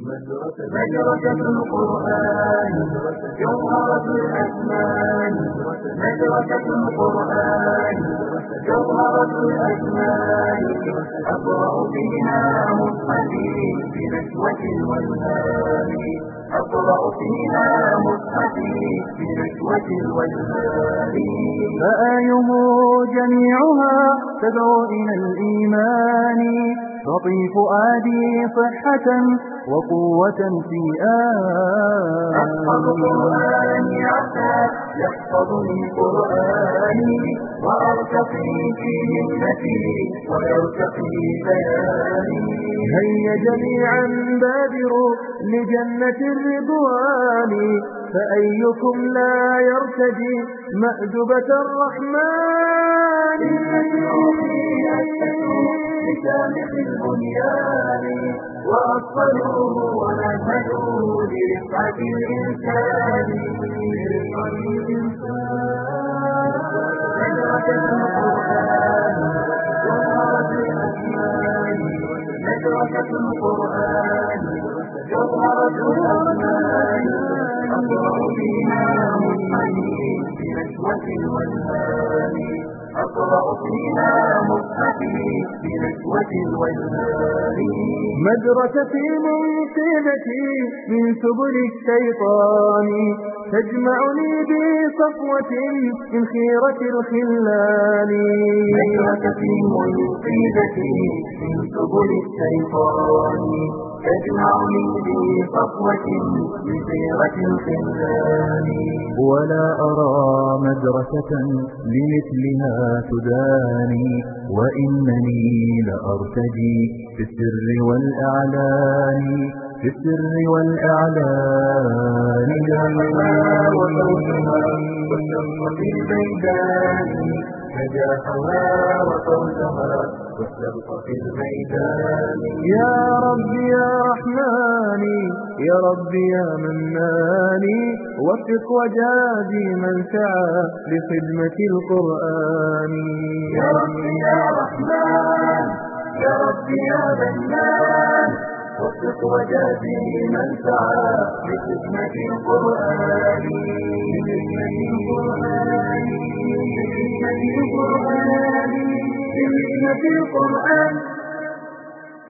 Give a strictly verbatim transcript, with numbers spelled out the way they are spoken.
مدرسة القرآن جوهرة الأزمان، مدرسة القرآن جوهرة الأزمان، أقرأ فيها مصحفي بنشوة والهام، أقرأ فيها مصحفي بنشوة والهام. فآيه جميعها تدعو إلى الإيمان، تعطي فؤادي صحة وقوة في آن. أحفظ قرآني عسى يحفظني قرآني، وأرتقي في همتي ويرتقي بياني. هيا جميعا بادروا لجنة الرضوان، فأيكم لا يرتدي مأدبة الرحمن. بسامح البنيان وأصلوا ونهجوا لرفعة الإنسان. مدرسة القرآن جوهرة الأزمان، مدرسة القرآن جوهرة الأزمان، أقرأ فيها مصحفي بنشوة والهام، أقرأ فيها مصحفي بنشوة والهام. مدرستي منقذتي من سبل الشيطان، تجمعني بصفوة من خيرة الخلان. مدرستي منقذتي من سبل الشيطان، تجمعني بصفوة من خيرة الخلان. ولا أرى مدرسة لمثلها تداني، وإنني لأرتجي في السر والإعلان، في السر والإعلان. نجاحها وفوزها والشرف في الميدان، نجاحها وفوزها والشرف في الميدان. يا رب يا رحماني، يا رب يا مناني، وفق وجازي من سعى لخدمة القرآن. يا رب يا رحمن، يا رب يا منان، وفق وجازي من سعى لخدمة القرآن. لخدمة القرآن، لخدمة القرآن، لخدمة القرآن.